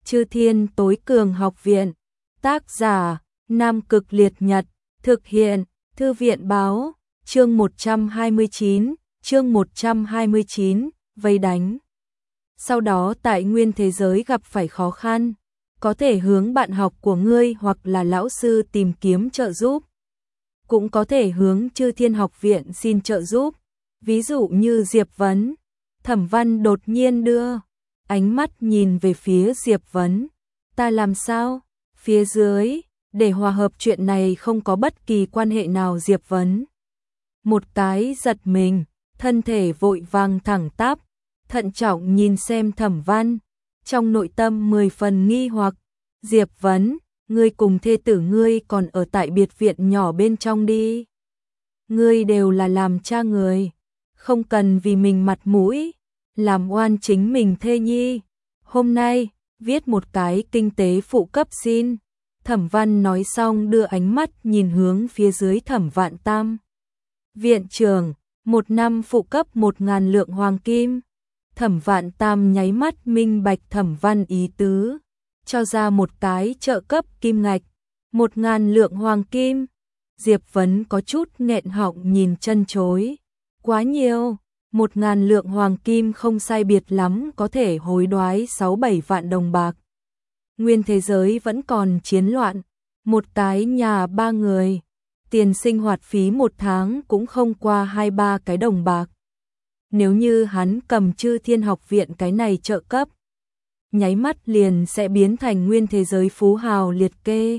Chư Thiên Tối Cường Học Viện. Tác giả: Nam Cực Liệt Nhật. Thực hiện: Thư viện báo. Chương 129, vây đánh. Sau đó tại nguyên thế giới gặp phải khó khăn, có thể hướng bạn học của ngươi hoặc là lão sư tìm kiếm trợ giúp. Cũng có thể hướng Chư Thiên Học Viện xin trợ giúp, ví dụ như Diệp Vấn. Thẩm Văn đột nhiên đưa ánh mắt nhìn về phía Diệp Vấn. Ta làm sao? Phía dưới, để hòa hợp chuyện này không có bất kỳ quan hệ nào. Diệp Vấn một cái giật mình, thân thể vội vàng thẳng tắp, thận trọng nhìn xem Thẩm Văn, trong nội tâm 10 phần nghi hoặc. Diệp Vấn, ngươi cùng thê tử ngươi còn ở tại biệt viện nhỏ bên trong đi. Ngươi đều là làm cha người, không cần vì mình mặt mũi, làm oan chính mình thê nhi. Hôm nay, viết một cái kinh tế phụ cấp xin. Thẩm Văn nói xong đưa ánh mắt nhìn hướng phía dưới Thẩm Vạn Tam. Viện trưởng, 1 năm phụ cấp 1.000 lượng hoàng kim. Thẩm Vạn Tam nháy mắt minh bạch Thẩm Văn ý tứ, cho ra một cái trợ cấp kim ngạch, 1.000 lượng hoàng kim. Diệp Vấn có chút nghẹn họng nhìn chân chối. Quá nhiều, 1.000 lượng hoàng kim không sai biệt lắm có thể hối đoái 6-7 vạn đồng bạc. Nguyên thế giới vẫn còn chiến loạn, một cái nhà 3 người, tiền sinh hoạt phí 1 tháng cũng không qua 2-3 cái đồng bạc. Nếu như hắn cầm Chư Thiên Học Viện cái này trợ cấp, nháy mắt liền sẽ biến thành nguyên thế giới phú hào liệt kê.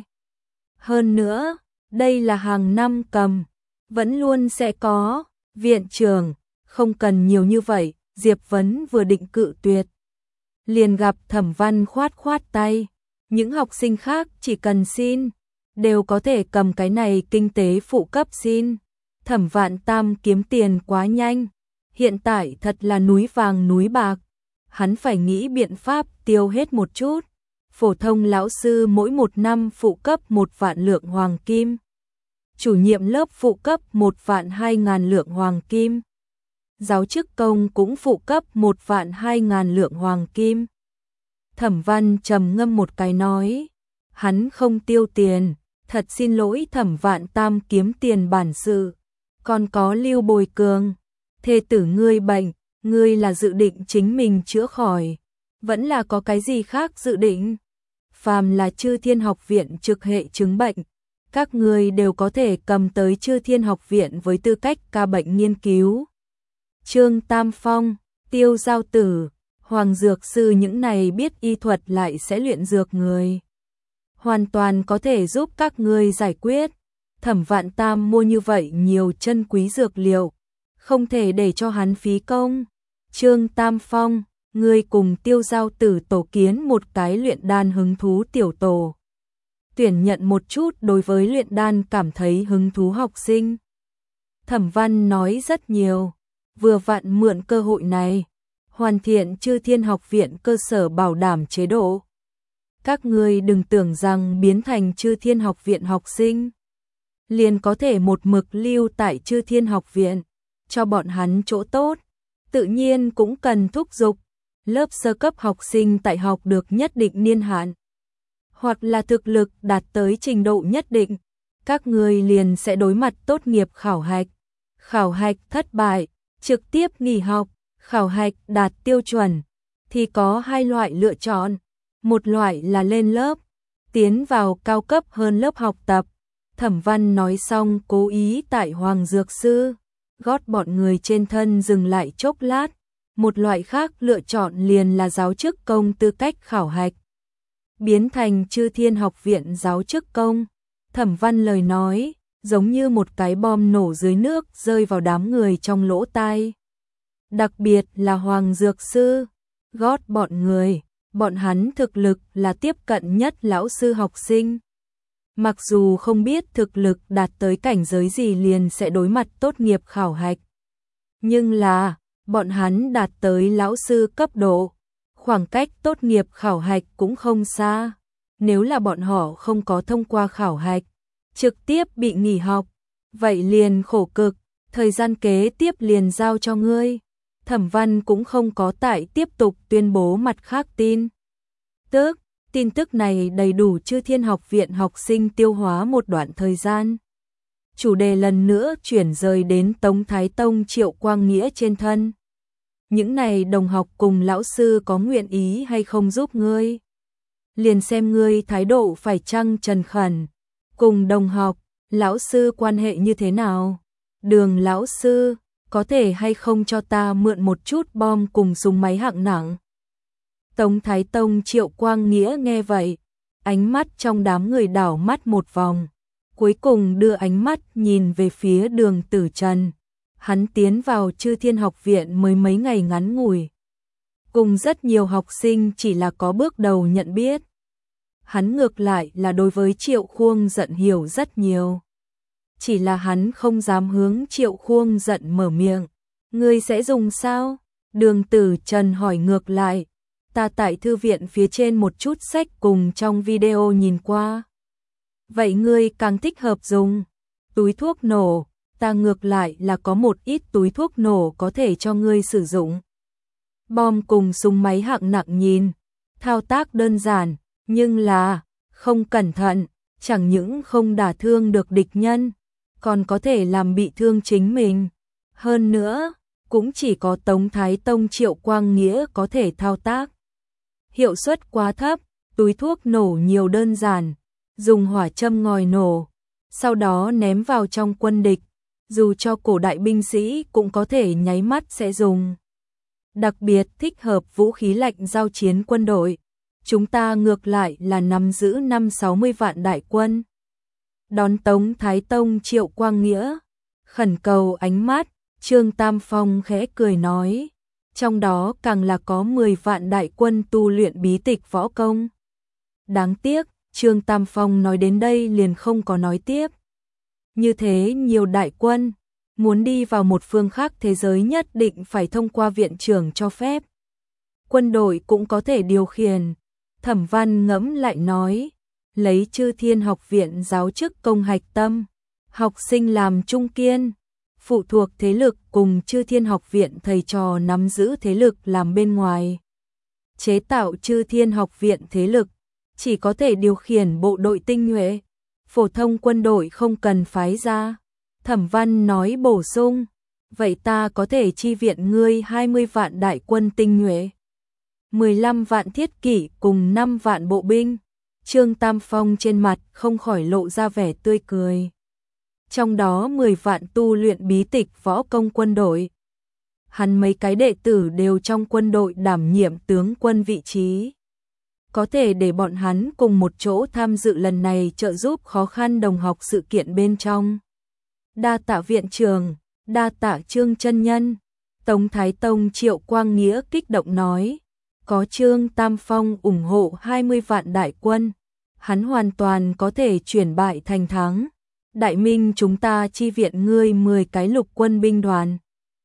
Hơn nữa, đây là hàng năm cầm, vẫn luôn sẽ có. Viện trưởng, không cần nhiều như vậy. Diệp Vấn vừa định cự tuyệt, liền gặp Thẩm Văn khoát khoát tay. Những học sinh khác chỉ cần xin, đều có thể cầm cái này kinh tế phụ cấp xin. Thẩm Vạn Tam kiếm tiền quá nhanh, hiện tại thật là núi vàng núi bạc. Hắn phải nghĩ biện pháp tiêu hết một chút. Phổ thông lão sư mỗi 1 năm phụ cấp 1 vạn lượng hoàng kim. Chủ nhiệm lớp phụ cấp 1.200.000 lượng hoàng kim. Giáo chức công cũng phụ cấp 1.200.000 lượng hoàng kim. Thẩm Văn trầm ngâm một cái nói, hắn không tiêu tiền, thật xin lỗi. Thẩm Vạn Tam kiếm tiền bản sự. Còn có Lưu Bồi Cường, thê tử ngươi bệnh, ngươi là dự định chính mình chữa khỏi, vẫn là có cái gì khác dự định? Phàm là Chư Thiên Học Viện trực hệ chứng bệnh, các ngươi đều có thể cầm tới Chư Thiên Học Viện với tư cách ca bệnh nghiên cứu. Trương Tam Phong, Tiêu Giao Tử, Hoàng Dược Sư những này biết y thuật lại sẽ luyện dược người, hoàn toàn có thể giúp các ngươi giải quyết. Thẩm Vạn Tam mua như vậy nhiều chân quý dược liệu, không thể để cho hắn phí công. Trương Tam Phong, ngươi cùng Tiêu Giao Tử tổ kiến một cái luyện đan hứng thú tiểu tổ, tuyển nhận một chút đối với luyện đan cảm thấy hứng thú học sinh. Thẩm Văn nói rất nhiều, vừa vặn mượn cơ hội này, hoàn thiện Chư Thiên Học Viện cơ sở bảo đảm chế độ. Các ngươi đừng tưởng rằng biến thành Chư Thiên Học Viện học sinh, liền có thể một mực lưu tại Chư Thiên Học Viện, cho bọn hắn chỗ tốt. Tự nhiên cũng cần thúc giục, lớp sơ cấp học sinh tại học được nhất định niên hạn, hoặc là thực lực đạt tới trình độ nhất định, các người liền sẽ đối mặt tốt nghiệp khảo hạch. Khảo hạch thất bại, trực tiếp nghỉ học. Khảo hạch đạt tiêu chuẩn, thì có 2 loại lựa chọn. Một loại là lên lớp, tiến vào cao cấp hơn lớp học tập. Thẩm Văn nói xong cố ý tại Hoàng Dược Sư gót bọn người trên thân dừng lại chốc lát. Một loại khác lựa chọn liền là giáo chức công tư cách khảo hạch, biến thành Chư Thiên Học Viện giáo chức công. Thẩm Văn lời nói giống như một cái bom nổ dưới nước rơi vào đám người trong lỗ tai. Đặc biệt là Hoàng Dược Sư gót bọn người, bọn hắn thực lực là tiếp cận nhất lão sư học sinh. Mặc dù không biết thực lực đạt tới cảnh giới gì liền sẽ đối mặt tốt nghiệp khảo hạch, nhưng là bọn hắn đạt tới lão sư cấp độ, khoảng cách tốt nghiệp khảo hạch cũng không xa. Nếu là bọn họ không có thông qua khảo hạch, trực tiếp bị nghỉ học, vậy liền khổ cực, thời gian kế tiếp liền giao cho ngươi. Thẩm Văn cũng không có tại tiếp tục tuyên bố mặt khác tin tức, Tin tức này đầy đủ Chư Thiên Học viện học sinh tiêu hóa một đoạn thời gian. Chủ đề lần nữa chuyển rời đến Tống Thái Tông Triệu Quang Nghĩa trên thân. Những này đồng học cùng lão sư có nguyện ý hay không giúp ngươi? Liền xem ngươi thái độ phải chăng trần khẩn. Cùng đồng học, lão sư quan hệ như thế nào? Đường lão sư, có thể hay không cho ta mượn một chút bom cùng súng máy hạng nặng? Tống Thái Tông Triệu Quang Nghĩa nghe vậy, ánh mắt trong đám người đảo mắt một vòng, cuối cùng đưa ánh mắt nhìn về phía Đường Tử Trần. Hắn tiến vào Chư Thiên Học viện mới mấy ngày ngắn ngủi, cùng rất nhiều học sinh chỉ là có bước đầu nhận biết. Hắn ngược lại là đối với Triệu Khuông Giận hiểu rất nhiều. Chỉ là hắn không dám hướng Triệu Khuông Giận mở miệng. Ngươi sẽ dùng sao? Đường Tử Trần hỏi ngược lại. Ta tại thư viện phía trên một chút sách cùng trong video nhìn qua. Vậy ngươi càng thích hợp dùng túi thuốc nổ, ta ngược lại là có một ít túi thuốc nổ có thể cho ngươi sử dụng. Bom cùng súng máy hạng nặng nhìn, thao tác đơn giản, nhưng là không cẩn thận, chẳng những không đả thương được địch nhân, còn có thể làm bị thương chính mình. Hơn nữa, cũng chỉ có Tống Thái Tông Triệu Quang Nghĩa có thể thao tác. Hiệu suất quá thấp, túi thuốc nổ nhiều đơn giản, dùng hỏa châm ngòi nổ, sau đó ném vào trong quân địch, dù cho cổ đại binh sĩ cũng có thể nháy mắt sẽ dùng. Đặc biệt thích hợp vũ khí lạnh giao chiến quân đội, chúng ta ngược lại là nắm giữ 5-60 vạn đại quân. Đón Tống Thái Tông Triệu Quang Nghĩa, khẩn cầu ánh mắt, Trương Tam Phong khẽ cười nói, trong đó càng là có 10 vạn đại quân tu luyện bí tịch võ công. Đáng tiếc, Trương Tam Phong nói đến đây liền không có nói tiếp. Như thế nhiều đại quân, muốn đi vào một phương khác thế giới nhất định phải thông qua viện trưởng cho phép. Quân đội cũng có thể điều khiển. Thẩm Văn ngẫm lại nói, lấy Chư Thiên Học viện giáo chức công hạch tâm, học sinh làm trung kiên, phụ thuộc thế lực cùng Chư Thiên Học viện thầy trò nắm giữ thế lực làm bên ngoài. Chế tạo Chư Thiên Học viện thế lực, chỉ có thể điều khiển bộ đội tinh nhuệ, phổ thông quân đội không cần phái ra. Thẩm Văn nói bổ sung, vậy ta có thể chi viện ngươi 20 vạn đại quân tinh nhuệ, 15 vạn thiết kỷ cùng 5 vạn bộ binh. Trương Tam Phong trên mặt không khỏi lộ ra vẻ tươi cười. Trong đó 10 vạn tu luyện bí tịch võ công quân đội. Hắn mấy cái đệ tử đều trong quân đội đảm nhiệm tướng quân vị trí. Có thể để bọn hắn cùng một chỗ tham dự lần này trợ giúp khó khăn đồng học sự kiện bên trong. Đa tạ viện trưởng, đa tạ Trương chân nhân. Tống Thái Tông Triệu Quang Nghĩa kích động nói, có Trương Tam Phong ủng hộ 20 vạn đại quân, hắn hoàn toàn có thể chuyển bại thành thắng. Đại Minh chúng ta chi viện ngươi 10 cái lục quân binh đoàn.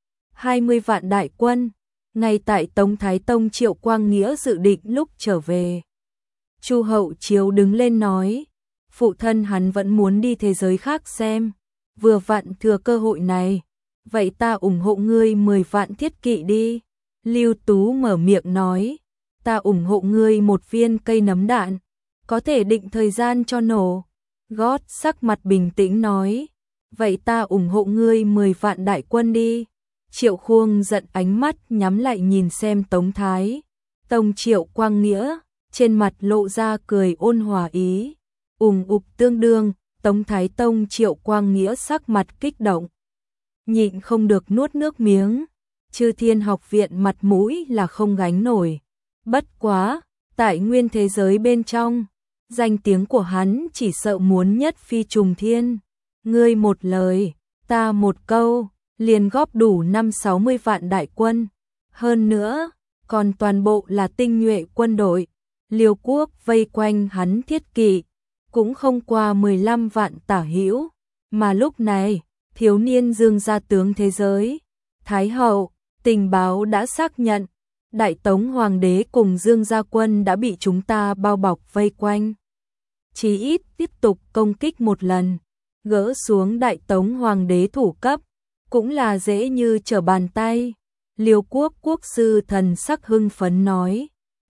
20 vạn đại quân, ngay tại Tống Thái Tông Triệu Quang Nghĩa dự định lúc trở về. Chu Hậu Chiếu đứng lên nói, phụ thân hắn vẫn muốn đi thế giới khác xem, vừa vặn thừa cơ hội này, vậy ta ủng hộ ngươi 10 vạn thiết kỵ đi. Lưu Tú mở miệng nói, ta ủng hộ ngươi một viên cây nấm đạn, có thể định thời gian cho nổ. Gót sắc mặt bình tĩnh nói, vậy ta ủng hộ ngươi 10 vạn đại quân đi. Triệu Khuông giận ánh mắt nhắm lại nhìn xem Tống Thái Tông Triệu Quang Nghĩa, trên mặt lộ ra cười ôn hòa ý. Ục tương đương, Tống Thái Tông Triệu Quang Nghĩa sắc mặt kích động, nhịn không được nuốt nước miếng. Chư Thiên Học viện mặt mũi là không gánh nổi. Bất quá, tại nguyên thế giới bên trong, danh tiếng của hắn chỉ sợ muốn nhất phi trùng thiên. Ngươi một lời, ta một câu, liền góp đủ 5-60 vạn đại quân. Hơn nữa, còn toàn bộ là tinh nhuệ quân đội. Liêu quốc vây quanh hắn thiết kỵ, cũng không qua 15 vạn tả hữu. Mà lúc này, thiếu niên Dương gia tướng thế giới, Thái hậu, tình báo đã xác nhận, Đại Tống Hoàng đế cùng Dương gia quân đã bị chúng ta bao bọc vây quanh. Chí ít tiếp tục công kích một lần, gỡ xuống Đại Tống Hoàng đế thủ cấp, cũng là dễ như trở bàn tay. Liêu quốc quốc sư thần sắc hưng phấn nói,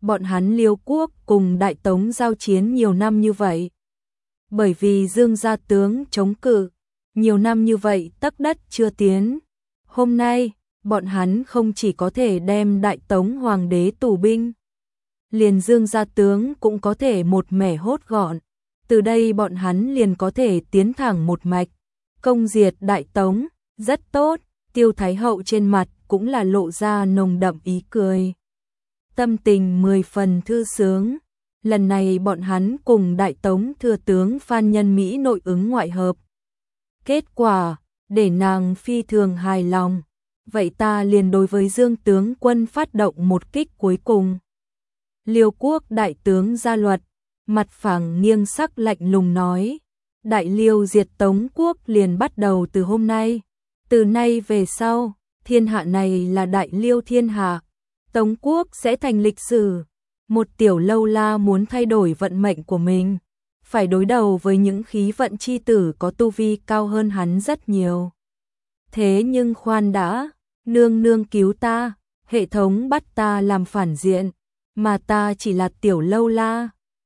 bọn hắn Liêu quốc cùng Đại Tống giao chiến nhiều năm như vậy. Bởi vì Dương gia tướng chống cự, nhiều năm như vậy tấc đất chưa tiến. Hôm nay, bọn hắn không chỉ có thể đem Đại Tống hoàng đế tù binh, liền Dương gia tướng cũng có thể một mẻ hốt gọn. Từ đây bọn hắn liền có thể tiến thẳng một mạch, công diệt Đại Tống, rất tốt. Tiêu Thái Hậu trên mặt cũng là lộ ra nồng đậm ý cười. Tâm tình 10 phần thư sướng. Lần này bọn hắn cùng Đại Tống thừa tướng Phan Nhân Mỹ nội ứng ngoại hợp. Kết quả, để nàng phi thường hài lòng. Vậy ta liền đối với Dương tướng quân phát động một kích cuối cùng. Liêu quốc đại tướng ra luật, mặt phẳng nghiêng sắc lạnh lùng nói. Đại Liêu diệt Tống quốc liền bắt đầu từ hôm nay. Từ nay về sau, thiên hạ này là Đại Liêu thiên hạ. Tống quốc sẽ thành lịch sử. Một tiểu lâu la muốn thay đổi vận mệnh của mình, phải đối đầu với những khí vận chi tử có tu vi cao hơn hắn rất nhiều. Thế nhưng khoan đã, nương nương cứu ta, hệ thống bắt ta làm phản diện, mà ta chỉ là tiểu lâu la.